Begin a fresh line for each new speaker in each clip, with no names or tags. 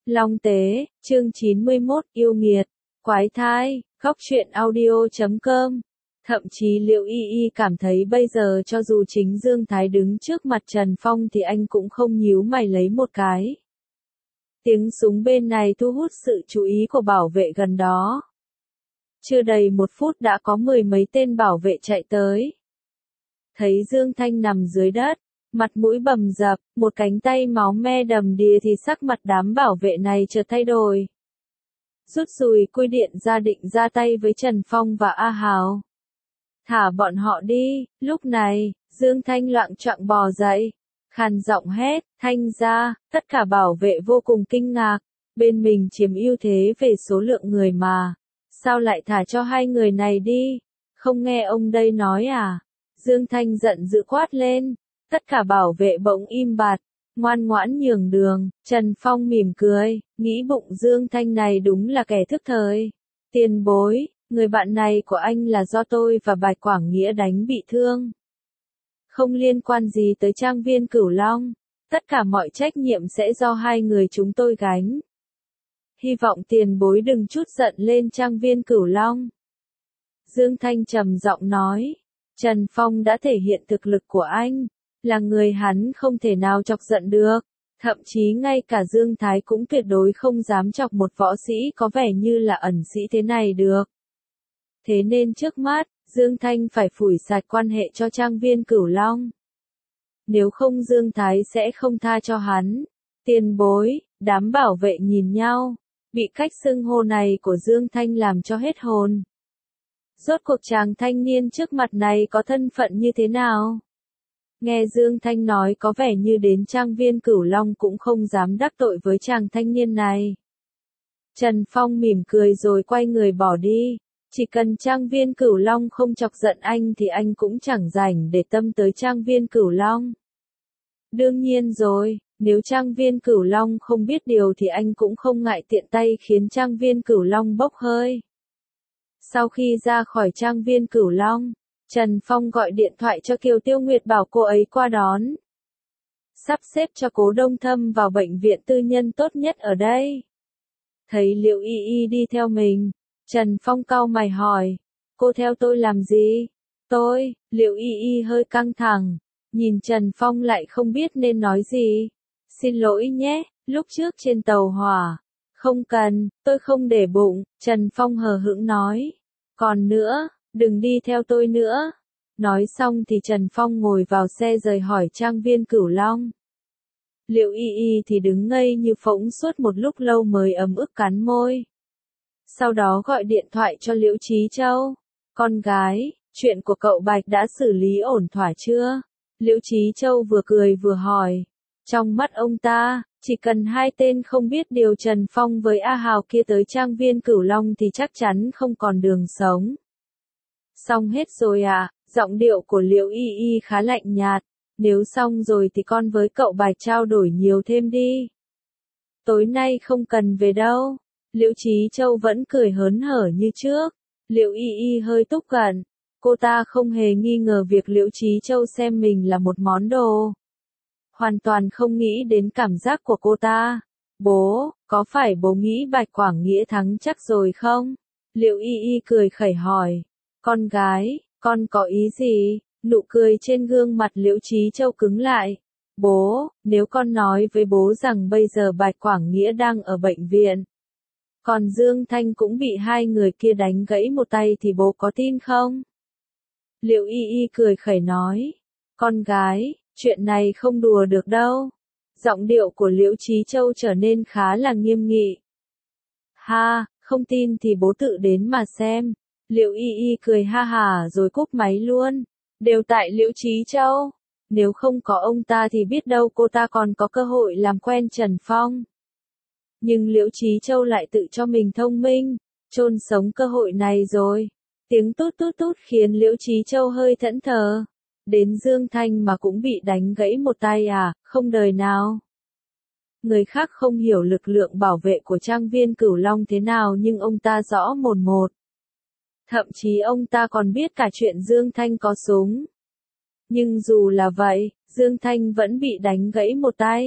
Long Tế, chương 91, yêu nghiệt, quái thai, góc truyện audio.com. Thậm chí Liễu Y Y cảm thấy bây giờ cho dù chính Dương Thái đứng trước mặt Trần Phong thì anh cũng không nhíu mày lấy một cái. Tiếng súng bên này thu hút sự chú ý của bảo vệ gần đó. Chưa đầy 1 phút đã có 10 mấy tên bảo vệ chạy tới. Thấy Dương Thanh nằm dưới đất, mặt mũi bầm dập, một cánh tay máu me đầm đìa thì sắc mặt đám bảo vệ này chợt thay đổi. Rút dùi cui điện ra định ra tay với Trần Phong và A Hào. Thả bọn họ đi, lúc này, Dương Thanh loạng choạng bò dậy, khàn giọng hét, Thanh ra, tất cả bảo vệ vô cùng kinh ngạc, bên mình chiếm ưu thế về số lượng người mà, sao lại thả cho hai người này đi, không nghe ông đây nói à? Dương Thanh giận dữ quát lên, tất cả bảo vệ bỗng im bặt, ngoan ngoãn nhường đường. Trần Phong mỉm cười, nghĩ bụng Dương Thanh này đúng là kẻ thức thời. Tiền bối, người bạn này của anh là do tôi và Bạch Quảng Nghĩa đánh bị thương. Không liên quan gì tới trang viên Cửu Long, tất cả mọi trách nhiệm sẽ do hai người chúng tôi gánh. Hy vọng tiền bối đừng chút giận lên trang viên Cửu Long. Dương Thanh trầm giọng nói, Trần Phong đã thể hiện thực lực của anh, là người hắn không thể nào chọc giận được, thậm chí ngay cả Dương Thái cũng tuyệt đối không dám chọc một võ sĩ có vẻ như là ẩn sĩ thế này được. Thế nên trước mắt, Dương Thanh phải phủi sạch quan hệ cho trang viên Cửu Long. Nếu không Dương Thái sẽ không tha cho hắn. Tiền bối, đám bảo vệ nhìn nhau, bị cách xưng hô này của Dương Thanh làm cho hết hồn. Rốt cuộc chàng thanh niên trước mặt này có thân phận như thế nào? Nghe Dương Thanh nói có vẻ như đến trang viên Cửu Long cũng không dám đắc tội với chàng thanh niên này. Trần Phong mỉm cười rồi quay người bỏ đi. Chỉ cần trang viên Cửu Long không chọc giận anh thì anh cũng chẳng rảnh để tâm tới trang viên Cửu Long. Đương nhiên rồi, nếu trang viên Cửu Long không biết điều thì anh cũng không ngại tiện tay khiến trang viên Cửu Long bốc hơi. Sau khi ra khỏi trang viên Cửu Long, Trần Phong gọi điện thoại cho Kiều Tiêu Nguyệt bảo cô ấy qua đón. Sắp xếp cho Cố Đông Thâm vào bệnh viện tư nhân tốt nhất ở đây. Thấy Liễu Y Y đi theo mình, Trần Phong cau mày hỏi, cô theo tôi làm gì? Liễu Y Y hơi căng thẳng, nhìn Trần Phong lại không biết nên nói gì. Xin lỗi nhé, lúc trước trên tàu hỏa. Không cần, tôi không để bụng, Trần Phong hờ hững nói. Còn nữa, đừng đi theo tôi nữa. Nói xong thì Trần Phong ngồi vào xe rời khỏi trang viên Cửu Long. Liễu Y Y thì đứng ngây như phỗng suốt một lúc lâu mới ấm ức cắn môi. Sau đó gọi điện thoại cho Liễu Chí Châu. Con gái, chuyện của cậu Bạch đã xử lý ổn thỏa chưa? Liễu Chí Châu vừa cười vừa hỏi. Trong mắt ông ta, chỉ cần hai tên không biết điều Trần Phong với A Hào kia tới trang viên Cửu Long thì chắc chắn không còn đường sống. Xong hết rồi à? Giọng điệu của Liễu Y Y khá lạnh nhạt. Nếu xong rồi thì con với cậu Bạch trao đổi nhiều thêm đi. Tối nay không cần về đâu. Liễu Chí Châu vẫn cười hớn hở như trước. Liễu Y Y hơi tức giận. Cô ta không hề nghi ngờ việc Liễu Chí Châu xem mình là một món đồ. Hoàn toàn không nghĩ đến cảm giác của cô ta. Bố, có phải bố nghĩ Bạch Quảng Nghĩa thắng chắc rồi không? Liễu Y Y cười khẩy hỏi. Con gái, con có ý gì? Nụ cười trên gương mặt Liễu Chí Châu cứng lại. Bố, nếu con nói với bố rằng bây giờ Bạch Quảng Nghĩa đang ở bệnh viện, còn Dương Thanh cũng bị hai người kia đánh gãy một tay thì bố có tin không? Liễu Y Y cười khẩy nói. Con gái, chuyện này không đùa được đâu. Giọng điệu của Liễu Chí Châu trở nên khá là nghiêm nghị. Ha, không tin thì bố tự đến mà xem. Liễu Y Y cười ha hà rồi cúp máy luôn. Đều tại Liễu Chí Châu. Nếu không có ông ta thì biết đâu cô ta còn có cơ hội làm quen Trần Phong. Nhưng Liễu Chí Châu lại tự cho mình thông minh, chôn sống cơ hội này rồi. Tiếng tút tút tút khiến Liễu Chí Châu hơi thẫn thờ. Đến Dương Thanh mà cũng bị đánh gãy một tay à, không đời nào. Người khác không hiểu lực lượng bảo vệ của trang viên Cửu Long thế nào nhưng ông ta rõ mồn một. Thậm chí ông ta còn biết cả chuyện Dương Thanh có súng. Nhưng dù là vậy, Dương Thanh vẫn bị đánh gãy một tay.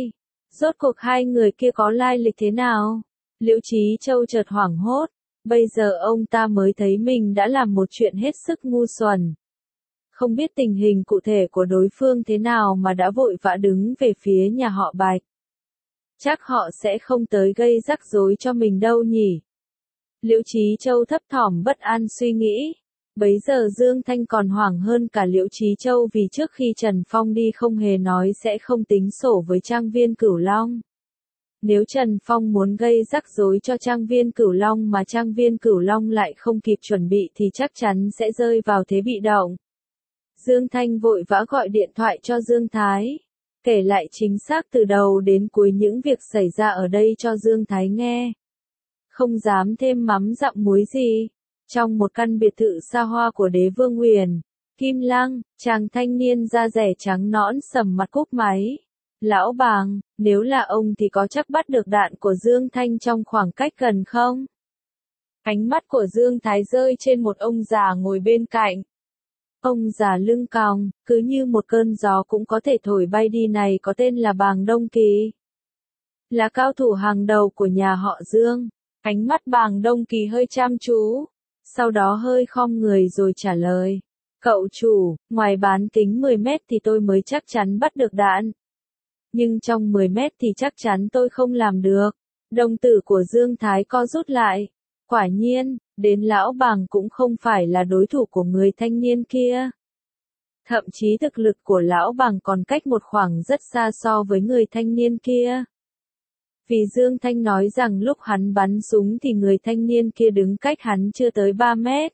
Rốt cuộc hai người kia có lai lịch thế nào? Liễu Chí Châu chợt hoảng hốt, bây giờ ông ta mới thấy mình đã làm một chuyện hết sức ngu xuẩn. Không biết tình hình cụ thể của đối phương thế nào mà đã vội vã đứng về phía nhà họ Bạch. Chắc họ sẽ không tới gây rắc rối cho mình đâu nhỉ. Liễu Chí Châu thấp thỏm bất an suy nghĩ. Bấy giờ Dương Thanh còn hoảng hơn cả Liễu Chí Châu vì trước khi Trần Phong đi không hề nói sẽ không tính sổ với Trang Viên Cửu Long. Nếu Trần Phong muốn gây rắc rối cho Trang Viên Cửu Long mà Trang Viên Cửu Long lại không kịp chuẩn bị thì chắc chắn sẽ rơi vào thế bị động. Dương Thanh vội vã gọi điện thoại cho Dương Thái, kể lại chính xác từ đầu đến cuối những việc xảy ra ở đây cho Dương Thái nghe. Không dám thêm mắm dặm muối gì. Trong một căn biệt thự xa hoa của Đế Vương Huyền, Kim Lăng, chàng thanh niên da rẻ trắng nõn sầm mặt cúp máy. Lão Bàng, nếu là ông thì có chắc bắt được đạn của Dương Thanh trong khoảng cách gần không? Ánh mắt của Dương Thái rơi trên một ông già ngồi bên cạnh. Ông già lưng còng, cứ như một cơn gió cũng có thể thổi bay đi này có tên là Bàng Đông Kỳ. Là cao thủ hàng đầu của nhà họ Dương. Ánh mắt Bàng Đông Kỳ hơi chăm chú, sau đó hơi khom người rồi trả lời. Cậu chủ, ngoài bán kính 10 mét thì tôi mới chắc chắn bắt được đạn. Nhưng trong 10 mét thì chắc chắn tôi không làm được. Đồng tử của Dương Thái co rút lại. Quả nhiên, đến lão Bàng cũng không phải là đối thủ của người thanh niên kia. Thậm chí thực lực của lão Bàng còn cách một khoảng rất xa so với người thanh niên kia. Vì Dương Thanh nói rằng lúc hắn bắn súng thì người thanh niên kia đứng cách hắn chưa tới 3 mét.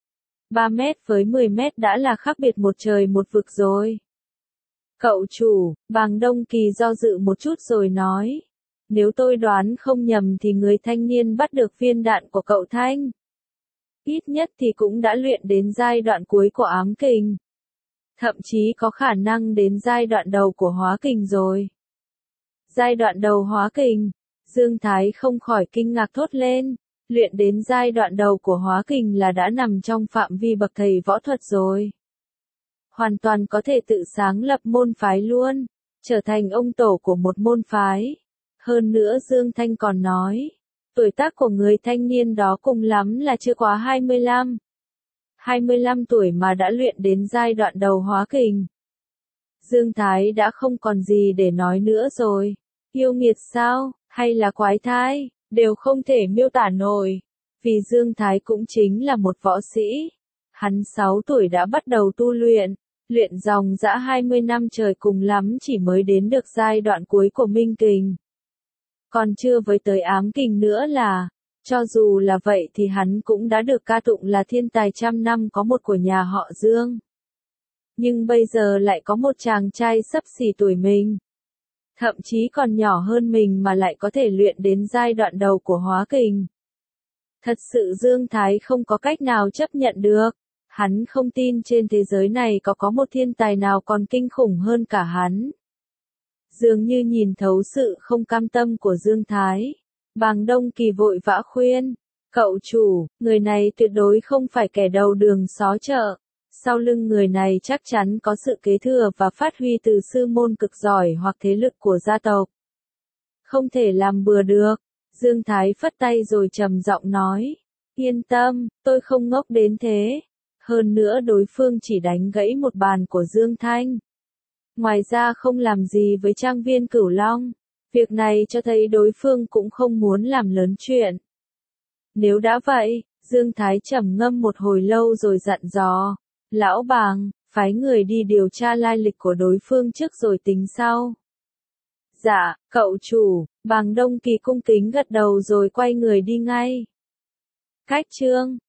3 mét với 10 mét đã là khác biệt một trời một vực rồi. Cậu chủ, Bàng Đông Kỳ do dự một chút rồi nói. Nếu tôi đoán không nhầm thì người thanh niên bắt được viên đạn của cậu Thanh. Ít nhất thì cũng đã luyện đến giai đoạn cuối của ám kình. Thậm chí có khả năng đến giai đoạn đầu của hóa kình rồi. Giai đoạn đầu hóa kình, Dương Thái không khỏi kinh ngạc thốt lên. Luyện đến giai đoạn đầu của hóa kình là đã nằm trong phạm vi bậc thầy võ thuật rồi. Hoàn toàn có thể tự sáng lập môn phái luôn, trở thành ông tổ của một môn phái. Hơn nữa Dương Thanh còn nói, tuổi tác của người thanh niên đó cùng lắm là chưa quá 25. 25 tuổi mà đã luyện đến giai đoạn đầu hóa kình. Dương Thái đã không còn gì để nói nữa rồi. Yêu nghiệt sao, hay là quái thai, đều không thể miêu tả nổi. Vì Dương Thái cũng chính là một võ sĩ. Hắn 6 tuổi đã bắt đầu tu luyện. Luyện dòng dã 20 năm trời cùng lắm chỉ mới đến được giai đoạn cuối của minh kình. Còn chưa với tới ám kình nữa là, cho dù là vậy thì hắn cũng đã được ca tụng là thiên tài trăm năm có một của nhà họ Dương. Nhưng bây giờ lại có một chàng trai xấp xỉ tuổi mình. Thậm chí còn nhỏ hơn mình mà lại có thể luyện đến giai đoạn đầu của hóa kình. Thật sự Dương Thái không có cách nào chấp nhận được. Hắn không tin trên thế giới này có một thiên tài nào còn kinh khủng hơn cả hắn. Dường như nhìn thấu sự không cam tâm của Dương Thái. Bàng Đông Kỳ vội vã khuyên. Cậu chủ, người này tuyệt đối không phải kẻ đầu đường xó chợ. Sau lưng người này chắc chắn có sự kế thừa và phát huy từ sư môn cực giỏi hoặc thế lực của gia tộc. Không thể làm bừa được. Dương Thái phất tay rồi trầm giọng nói. Yên tâm, tôi không ngốc đến thế. Hơn nữa đối phương chỉ đánh gãy một bàn của Dương Thanh. Ngoài ra không làm gì với Trang Viên Cửu Long. Việc này cho thấy đối phương cũng không muốn làm lớn chuyện. Nếu đã vậy, Dương Thái trầm ngâm một hồi lâu rồi dặn dò. Lão Bàng, phái người đi điều tra lai lịch của đối phương trước rồi tính sau. Dạ, cậu chủ, Bàng Đông Kỳ cung kính gật đầu rồi quay người đi ngay. Cách chương